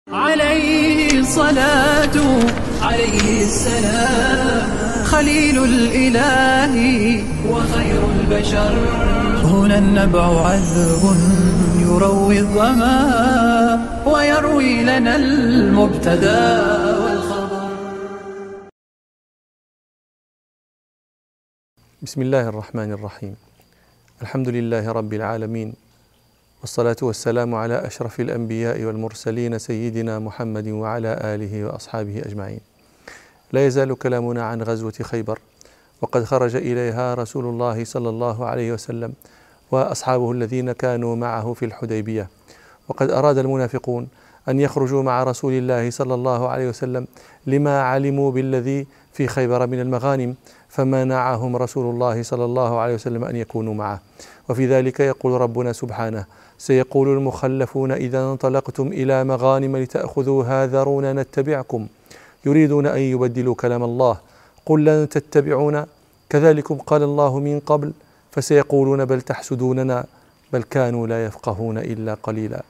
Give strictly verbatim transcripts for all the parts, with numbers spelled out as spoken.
عليه الصلاة عليه السلام خليل الإله وخير البشر. هنا النبع عذب يروي الظما ويروي لنا المبتدى والخبر. بسم الله الرحمن الرحيم. الحمد لله رب العالمين، والصلاة والسلام على أشرف الأنبياء والمرسلين سيدنا محمد وعلى آله وأصحابه أجمعين. لا يزال كلامنا عن غزوة خيبر، وقد خرج إليها رسول الله صلى الله عليه وسلم وأصحابه الذين كانوا معه في الحديبية. وقد أراد المنافقون أن يخرجوا مع رسول الله صلى الله عليه وسلم لما علموا بالذي في خيبر من المغانم، فمنعهم رسول الله صلى الله عليه وسلم أن يكونوا معه. وفي ذلك يقول ربنا سبحانه: سيقول المخلفون إذا انطلقتم إلى مغانم لتأخذوها ذرونا نتبعكم يريدون أن يبدلوا كلام الله قل لن تتبعونا كذلكم قال الله من قبل فسيقولون بل تحسدوننا بل كانوا لا يفقهون إلا قليلا.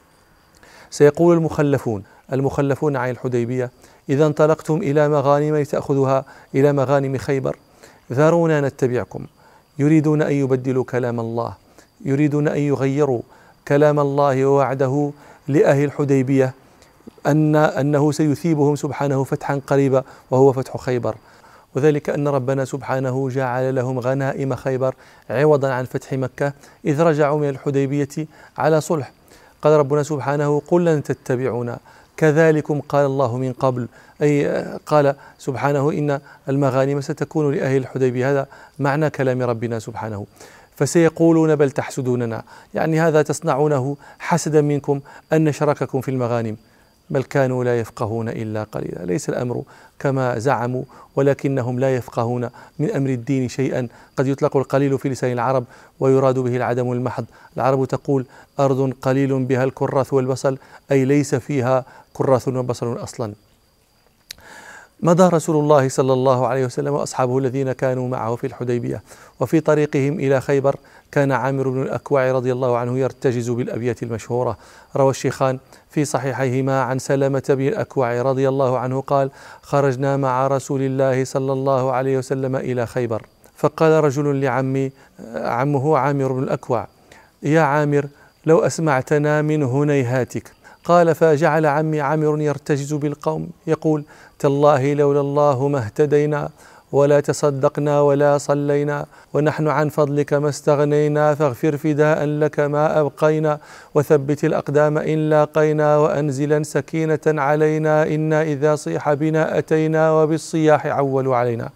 سيقول المخلفون المخلفون عن الحديبية: إذا انطلقتم إلى مغانم لتأخذوها إلى مغانم خيبر ذرونا نتبعكم يريدون أن يبدلوا كلام الله، يريدون أن يغيروا كلام الله ووعده لأهل الحديبية أن أنه سيثيبهم سبحانه فتحا قريبا وهو فتح خيبر، وذلك أن ربنا سبحانه جعل لهم غنائم خيبر عوضا عن فتح مكة إذ رجعوا من الحديبية على صلح. قال ربنا سبحانه: قل لن تتبعونا كذلكم قال الله من قبل، أي قال سبحانه إن المغانم ستكون لأهل الحديبية. هذا معنى كلام ربنا سبحانه. فسيقولون بل تحسدوننا، يعني هذا تصنعونه حسدا منكم أن نشرككم في المغانم، بل كانوا لا يفقهون إلا قليلا. ليس الأمر كما زعموا، ولكنهم لا يفقهون من أمر الدين شيئا. قد يطلق القليل في لسان العرب ويراد به العدم المحض. العرب تقول: أرض قليل بها الكراث والبصل، أي ليس فيها كراث وبصل أصلا. مضى رسول الله صلى الله عليه وسلم وأصحابه الذين كانوا معه في الحديبية، وفي طريقهم إلى خيبر كان عامر بن الأكوع رضي الله عنه يرتجز بالأبيات المشهورة. روى الشيخان في صحيحيهما عن سلمة بن الأكوع رضي الله عنه قال: خرجنا مع رسول الله صلى الله عليه وسلم إلى خيبر، فقال رجل لعمي عمه عامر بن الأكوع: يا عامر لو أسمعتنا من هنيهاتك. قال: فجعل عمي عامر يرتجز بالقوم يقول: تالله لولا الله ما اهتدينا ولا تصدقنا ولا صلينا ونحن عن فضلك ما استغنينا، فاغفر فداء لك ما أبقينا وثبت الأقدام إن لاقينا وأنزلا سكينة علينا إنا إذا صيح بنا أتينا وبالصياح عولوا علينا.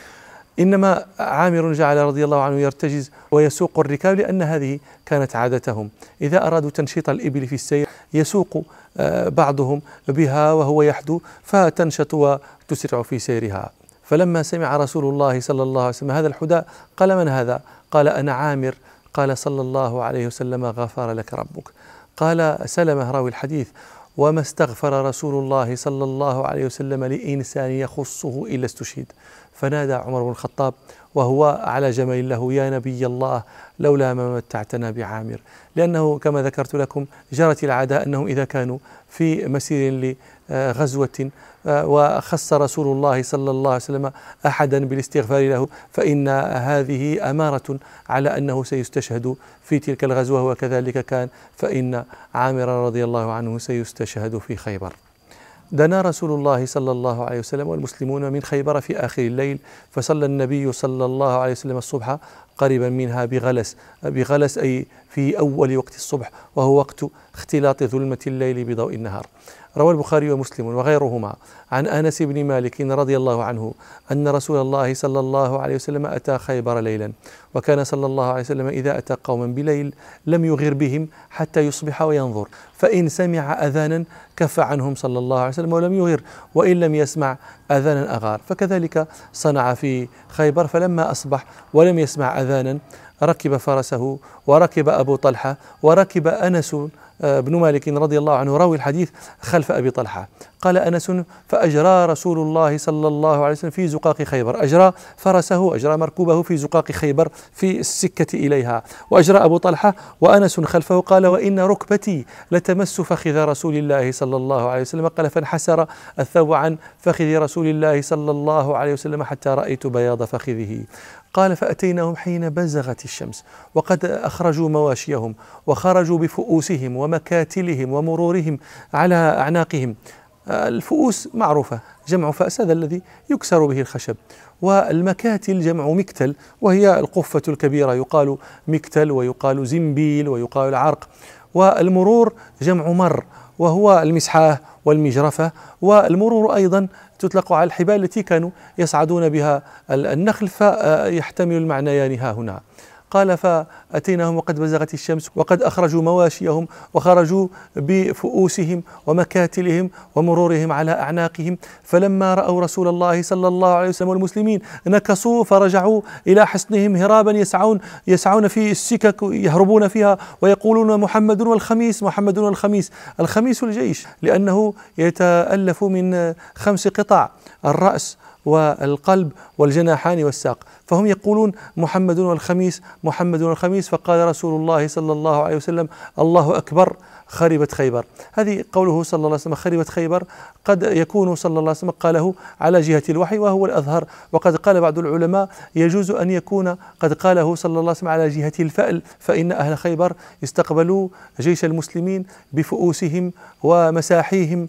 إنما عامر جعل رضي الله عنه يرتجز ويسوق الركاب، لأن هذه كانت عادتهم إذا أرادوا تنشيط الإبل في السير يسوق بعضهم بها وهو يحدو فتنشط وتسرع في سيرها. فلما سمع رسول الله صلى الله عليه وسلم هذا الحدى قال: من هذا؟ قال: أنا عامر. قال صلى الله عليه وسلم: غفر لك ربك. قال سلمة راوي الحديث: وما استغفر رسول الله صلى الله عليه وسلم لإنسان يخصه إلا استشهد. فنادى عمر بن الخطاب وهو على جمل له: يا نبي الله لولا ما متعتنا بعامر. لأنه كما ذكرت لكم جرت العادة أنهم إذا كانوا في مسير لغزوة وخص رسول الله صلى الله عليه وسلم أحدا بالاستغفار له فإن هذه أمارة على أنه سيستشهد في تلك الغزوة، وكذلك كان، فإن عامر رضي الله عنه سيستشهد في خيبر. دنا رسول الله صلى الله عليه وسلم والمسلمون من خيبر في آخر الليل، فصلى النبي صلى الله عليه وسلم الصبح قريبا منها بغلس بغلس أي في أول وقت الصبح، وهو وقت اختلاط ظلمة الليل بضوء النهار. روى البخاري ومسلم وغيرهما عن أنس بن مالك رضي الله عنه أن رسول الله صلى الله عليه وسلم أتى خيبر ليلا، وكان صلى الله عليه وسلم إذا أتى قوما بليل لم يغر بهم حتى يصبح وينظر، فإن سمع أذانا كف عنهم صلى الله عليه وسلم ولم يغر، وإن لم يسمع أذانا أغار. فكذلك صنع في خيبر، فلما أصبح ولم يسمع أذانا ركب فرسه وركب أبو طلحة وركب أنس بن مالك رضي الله عنه راوي الحديث خلف أبي طلحة. قال أنس: فأجرى رسول الله صلى الله عليه وسلم في زقاق خيبر، أجرى فرسه، أجرى مركوبه في زقاق خيبر في السكة إليها، وأجرى أبو طلحة وأنس خلفه، قال: وإن ركبتي لتمس فخذ رسول الله صلى الله عليه وسلم، قال: فانحسر الثوب عن فخذ رسول الله صلى الله عليه وسلم حتى رأيت بياض فخذه. قال: فأتيناهم حين بزغت الشمس وقد أخرجوا مواشيهم وخرجوا بفؤوسهم ومكاتلهم ومرورهم على أعناقهم. الفؤوس معروفة، جمع فأس، هذا الذي يكسر به الخشب، والمكاتل جمع مكتل، وهي القفة الكبيرة، يقال مكتل ويقال زنبيل ويقال عرق. والمرور جمع مر، وهو المسحاه والمجرفة. والمرور أيضا تطلق على الحبال التي كانوا يصعدون بها النخل، فيحتمل المعنيان ها هنا. قال: فأتيناهم وقد بزغت الشمس وقد أخرجوا مواشيهم وخرجوا بفؤوسهم ومكاتلهم ومرورهم على أعناقهم، فلما رأوا رسول الله صلى الله عليه وسلم والمسلمين نكصوا فرجعوا إلى حصنهم هرابا، يسعون يسعون في السكك يهربون فيها ويقولون: محمد والخميس، محمد والخميس. الخميس الجيش، لأنه يتألف من خمس قطع: الرأس والقلب والجناحان والساق، فهم يقولون: محمد والخميس، محمد والخميس. فقال رسول الله صلى الله عليه وسلم: الله أكبر، خربت خيبر. هذه قوله صلى الله عليه وسلم خربت خيبر قد يكون صلى الله عليه وسلم قاله على جهة الوحي، وهو الأظهر، وقد قال بعض العلماء يجوز أن يكون قد قاله صلى الله عليه وسلم على جهة الفأل، فإن أهل خيبر استقبلوا جيش المسلمين بفؤوسهم ومساحيهم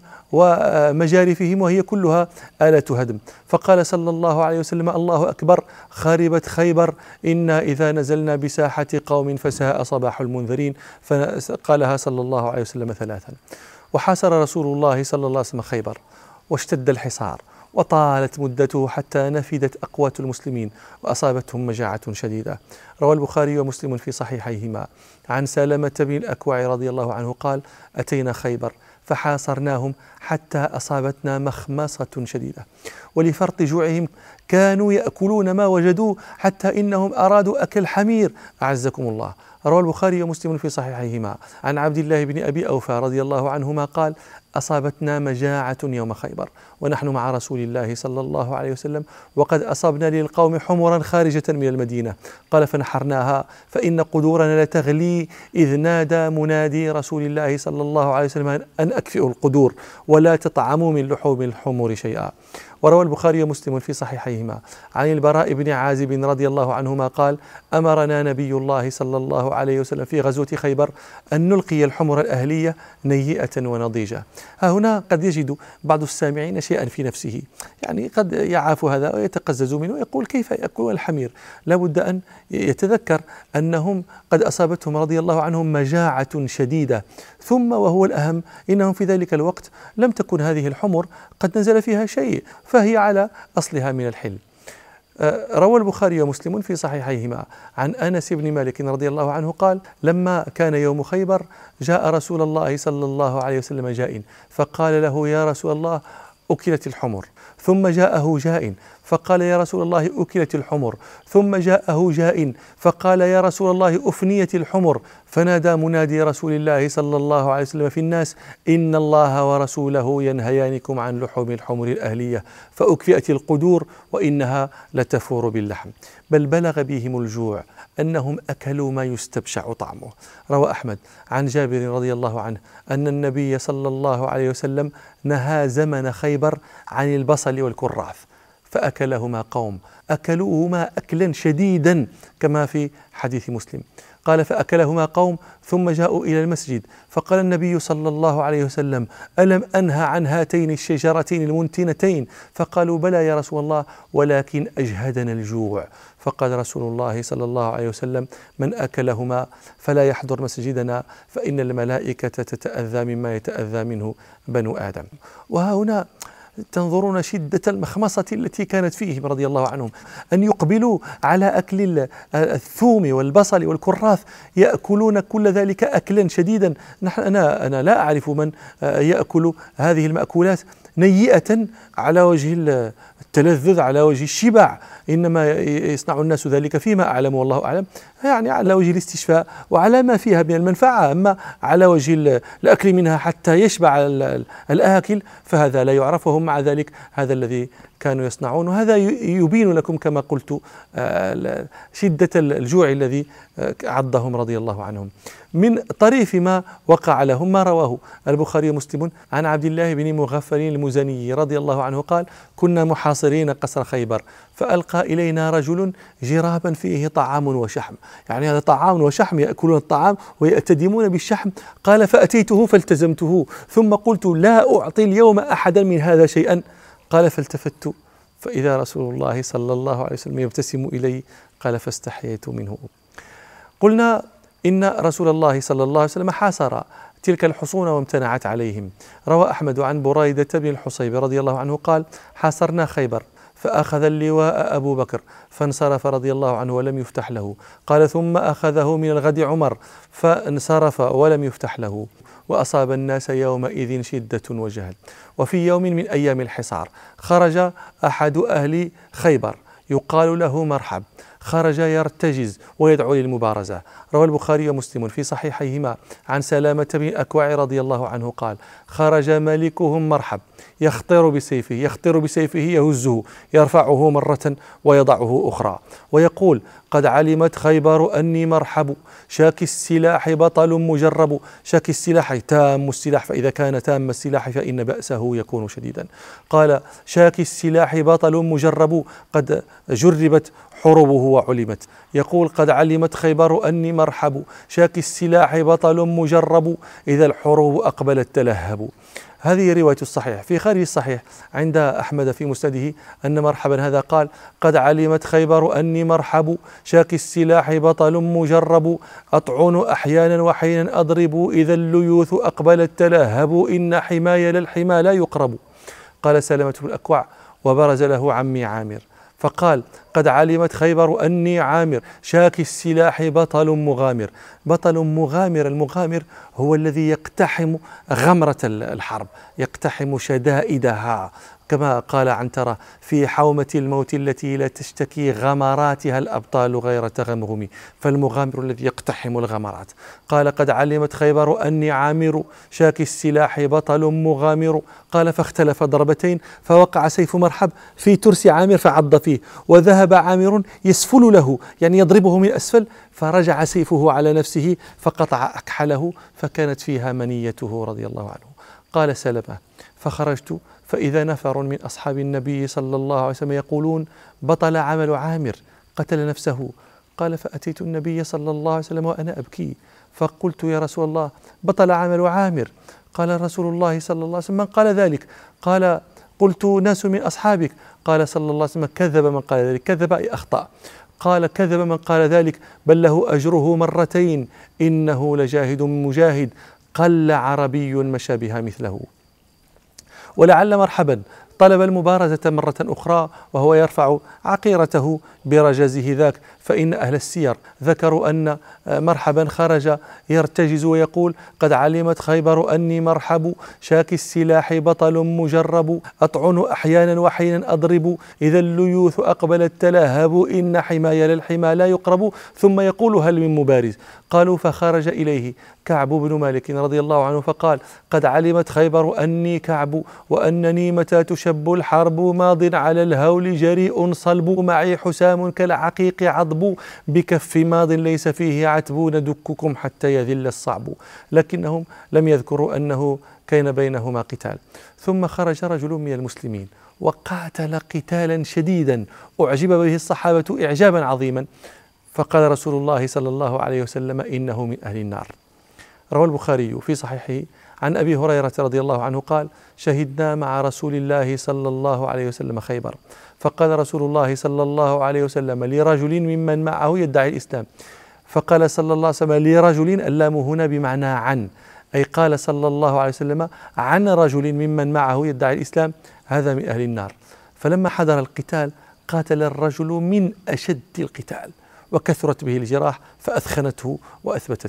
ومجارفهم، وهي كلها آلة هدم. فقال صلى الله عليه وسلم: الله أكبر، خربت خيبر، إنا إذا نزلنا بساحة قوم فساء صباح المنذرين. فقالها صلى الله عليه وسلم ثلاثا. وحاصر رسول الله صلى الله عليه وسلم خيبر، واشتد الحصار، وطالت مدته حتى نفدت أقوات المسلمين وأصابتهم مجاعة شديدة. روى البخاري ومسلم في صحيحيهما عن سلمة بن الأكوع رضي الله عنه قال: أتينا خيبر فحاصرناهم حتى أصابتنا مخمصة شديدة، ولفرط جوعهم كانوا يأكلون ما وجدوه حتى إنهم أرادوا أكل حمير، أعزكم الله. روى البخاري ومسلم في صحيحيهما عن عبد الله بن أبي أوفى رضي الله عنهما قال: أصابتنا مجاعة يوم خيبر ونحن مع رسول الله صلى الله عليه وسلم، وقد أصبنا للقوم حمرا خارجة من المدينة. قال: فنحرناها فإن قدورنا لتغلي، إذ نادى منادي رسول الله صلى الله عليه وسلم أن أكفئوا القدور ولا تطعموا من لحوم الحمر شيئا. وروى البخاري ومسلم في صحيحيهما عن البراء بن عازب رضي الله عنهما قال: أمرنا نبي الله صلى الله عليه وسلم في غزوة خيبر أن نلقي الحمر الأهلية نيئة ونضيجة. ها هنا قد يجد بعض السامعين شيئا في نفسه، يعني قد يعاف هذا ويتقزز منه ويقول: كيف يأكل الحمير؟ لا بد أن يتذكر أنهم قد أصابتهم رضي الله عنهم مجاعة شديدة، ثم وهو الأهم إنهم في ذلك الوقت لم تكن هذه الحمر قد نزل فيها شيء، فهي على أصلها من الحل. روى البخاري ومسلم في صحيحيهما عن أنس بن مالك رضي الله عنه قال: لما كان يوم خيبر جاء رسول الله صلى الله عليه وسلم جائن، فقال له: يا رسول الله أكلت الحمر. ثم جاءه جائن فقال: يا رسول الله أكلت الحمر. ثم جاءه جائن فقال: يا رسول الله أفنيت الحمر. فنادى منادي رسول الله صلى الله عليه وسلم في الناس: إن الله ورسوله ينهيانكم عن لحوم الحمر الأهلية، فأكفئت القدور وإنها لتفور باللحم. بل بلغ بهم الجوع أنهم أكلوا ما يستبشع طعمه. روى أحمد عن جابر رضي الله عنه أن النبي صلى الله عليه وسلم نهى زمن خيبر عن البصل والكراث، فأكلهما قوم أكلوهما أكلا شديدا كما في حديث مسلم. قال: فأكلهما قوم ثم جاءوا إلى المسجد، فقال النبي صلى الله عليه وسلم: ألم أنهى عن هاتين الشجرتين المنتنتين؟ فقالوا: بلى يا رسول الله، ولكن أجهدنا الجوع. فقال رسول الله صلى الله عليه وسلم: من أكلهما فلا يحضر مسجدنا، فإن الملائكة تتأذى مما يتأذى منه بنو آدم. وها هنا تنظرون شدة المخمصة التي كانت فيهم رضي الله عنهم، أن يقبلوا على أكل الثوم والبصل والكراث، يأكلون كل ذلك أكلا شديدا. نحن أنا, أنا لا أعرف من يأكل هذه المأكولات نيئة على وجه التلذذ، على وجه الشبع، إنما يصنع الناس ذلك فيما أعلم والله أعلم، يعني على وجه الاستشفاء وعلى ما فيها من المنفعة. أما على وجه الأكل منها حتى يشبع الآكل فهذا لا يعرف، وهم مع ذلك هذا الذي كانوا يصنعون. وهذا يبين لكم كما قلت شدة الجوع الذي عضهم رضي الله عنهم. من طريف ما وقع لهم ما رواه البخاري ومسلم عن عبد الله بن مغفل المزني رضي الله عنه قال: كنا محاصرين قصر خيبر فألقى إلينا رجل جرابا فيه طعام وشحم، يعني هذا طعام وشحم، يأكلون الطعام ويأتدمون بالشحم. قال: فأتيته فالتزمته ثم قلت: لا أعطي اليوم أحدا من هذا شيئا. قال: فالتفت فإذا رسول الله صلى الله عليه وسلم يبتسم إلي. قال: فاستحييت منه. قلنا إن رسول الله صلى الله عليه وسلم حاصر تلك الحصون وامتنعت عليهم. روى أحمد عن بريدة بن الحصيب رضي الله عنه قال: حاصرنا خيبر فأخذ اللواء أبو بكر فانصرف رضي الله عنه ولم يفتح له. قال: ثم أخذه من الغد عمر فانصرف ولم يفتح له. وأصاب الناس يومئذ شدة وجهل. وفي يوم من أيام الحصار خرج أحد أهل خيبر يقال له مرحب، خرج يرتجز ويدعو للمبارزة. روى البخاري ومسلم في صحيحيهما عن سلامة بن الأكوع رضي الله عنه قال: خرج ملكهم مرحب يخطر بسيفه يخطر بسيفه يهزه يرفعه مرة ويضعه أخرى ويقول: قد علمت خيبر أني مرحب شاك السلاح بطل مجرب. شاك السلاح تام السلاح، فإذا كان تام السلاح فإن بأسه يكون شديدا. قال: شاك السلاح بطل مجرب قد جربت حروبه وعلمت. يقول: قد علمت خيبر أني مرحب شاك السلاح بطل مجرب إذا الحروب أقبلت تلهب. هذه رواية الصحيح. في خارج الصحيح عند أحمد في مسنده أن مرحبا هذا قال: قد علمت خيبر أني مرحب شاك السلاح بطل مجرب أطعن أحيانا وحينا أضرب إذا الليوث أقبلت تلهب إن حماي للحمى لا يقرب. قال سلمة بن الأكوع: وبرز له عمي عامر فقال: قد علمت خيبر أني عامر شاك السلاح بطل مغامر. بطل مغامر، المغامر هو الذي يقتحم غمرة الحرب، يقتحم شدائدها، كما قال عنترة: في حومة الموت التي لا تشتكي غمراتها الأبطال غير تغمغم. فالمغامر الذي يقتحم الغمرات. قال: قد علمت خيبر أني عامر شاك السلاح بطل مغامر. قال: فاختلف ضربتين فوقع سيف مرحب في ترس عامر فعض فيه، وذهب عامر يسفل له يعني يضربه من أسفل، فرجع سيفه على نفسه فقطع أكحله فكانت فيها منيته رضي الله عنه. قال سلمة: فخرجت فإذا نفر من أصحاب النبي صلى الله عليه وسلم يقولون: بطل عمل عامر قتل نفسه. قال: فأتيت النبي صلى الله عليه وسلم وأنا أبكي فقلت: يا رسول الله، بطل عمل عامر. قال رسول الله صلى الله عليه وسلم: من قال ذلك؟ قال: قلت: ناس من أصحابك. قال صلى الله عليه وسلم: كذب من قال ذلك. كذب أي أخطأ. قال: كذب من قال ذلك، بل له أجره مرتين، إنه لجاهد مجاهد قل عربي مشى بها مثله. ولعل مرحبا طلب المبارزة مرة أخرى وهو يرفع عقيرته برجزه ذاك، فإن أهل السير ذكروا أن مرحبا خرج يرتجز ويقول: قد علمت خيبر أني مرحب شاك السلاح بطل مجرب أطعن أحيانا وحينا أضرب إذا الليوث أقبلت تلهب إن حماي للحمى لا يقرب. ثم يقول: هل من مبارز؟ قالوا: فخرج إليه كعب بن مالك رضي الله عنه فقال: قد علمت خيبر أني كعب وأنني متى تشب الحرب ماض على الهول جريء صلب معي حسام كالعقيق عضب بكف ماض ليس فيه عتب ندككم حتى يذل الصعب. لكنهم لم يذكروا أنه كان بينهما قتال. ثم خرج رجل من المسلمين وقاتل قتالا شديدا أعجب به الصحابة إعجابا عظيما، فقال رسول الله صلى الله عليه وسلم: إنه من أهل النار. روى البخاري في صحيحه عن أبي هريرة رضي الله عنه قال: شهدنا مع رسول الله صلى الله عليه وسلم خيبر، فقال رسول الله صلى الله عليه وسلم لرجل ممن معه يدعي الإسلام، فقال صلى الله عليه وسلم لرجل، اللام هنا بمعنى عن، أي قال صلى الله عليه وسلم عن رجل ممن معه يدعي الإسلام: هذا من أهل النار. فلما حضر القتال قاتل الرجل من أشد القتال وكثرت به الجراح فأثخنته وأثبتته،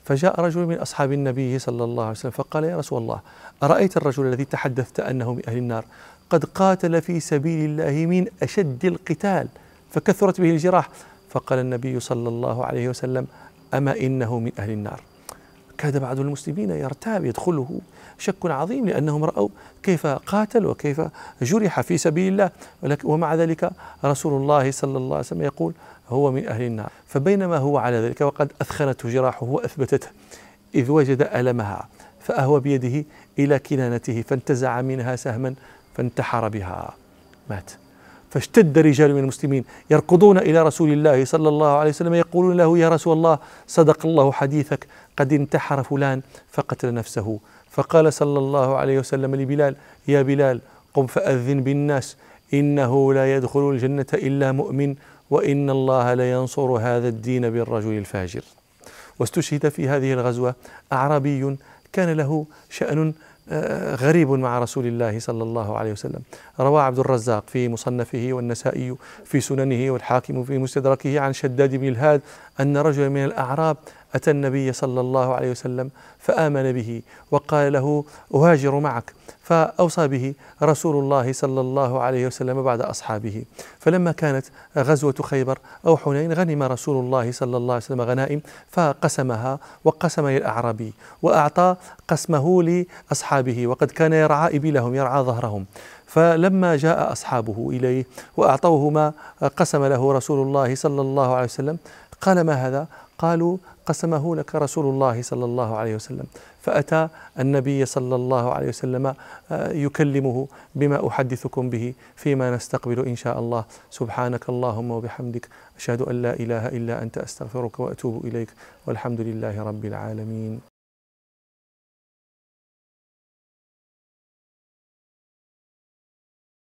فجاء رجل من أصحاب النبي صلى الله عليه وسلم فقال: يا رسول الله، أرأيت الرجل الذي تحدثت أنه من أهل النار قد قاتل في سبيل الله من أشد القتال فكثرت به الجراح؟ فقال النبي صلى الله عليه وسلم: أما إنه من أهل النار. كاد بعض المسلمين يرتاب، يدخله شك عظيم، لأنهم رأوا كيف قاتل وكيف جرح في سبيل الله، ومع ذلك رسول الله صلى الله عليه وسلم يقول هو من أهل النار. فبينما هو على ذلك وقد أثخنته جراحه وأثبتته، إذ وجد ألمها فأهوى بيده إلى كنانته فانتزع منها سهما فانتحر بها، مات. فاشتد رجال من المسلمين يركضون إلى رسول الله صلى الله عليه وسلم يقولون له: يا رسول الله، صدق الله حديثك، قد انتحر فلان فقتل نفسه. فقال صلى الله عليه وسلم لبلال: يا بلال، قم فأذن بالناس، إنه لا يدخل الجنة إلا مؤمن، وإن الله لينصر هذا الدين بالرجل الفاجر. واستشهد في هذه الغزوة أعرابي كان له شأن غريب مع رسول الله صلى الله عليه وسلم. روى عبد الرزاق في مصنفه والنسائي في سننه والحاكم في مستدركه عن شداد بن الهاد أن رجلا من الأعراب أتى النبي صلى الله عليه وسلم فآمن به وقال له: أهاجر معك، فأوصى به رسول الله صلى الله عليه وسلم بعد أصحابه. فلما كانت غزوة خيبر أو حنين غنم رسول الله صلى الله عليه وسلم غنائم فقسمها، وقسم للأعرابي وأعطى قسمه لأصحابه، وقد كان يرعى إبلهم، يرعى ظهرهم. فلما جاء أصحابه إليه وأعطوه ما قسم له رسول الله صلى الله عليه وسلم قال: ما هذا؟ قالوا: قسمه لك رسول الله صلى الله عليه وسلم. فأتى النبي صلى الله عليه وسلم يكلمه بما أحدثكم به فيما نستقبل إن شاء الله. سبحانك اللهم وبحمدك، أشهد أن لا إله إلا أنت، أستغفرك وأتوب إليك، والحمد لله رب العالمين.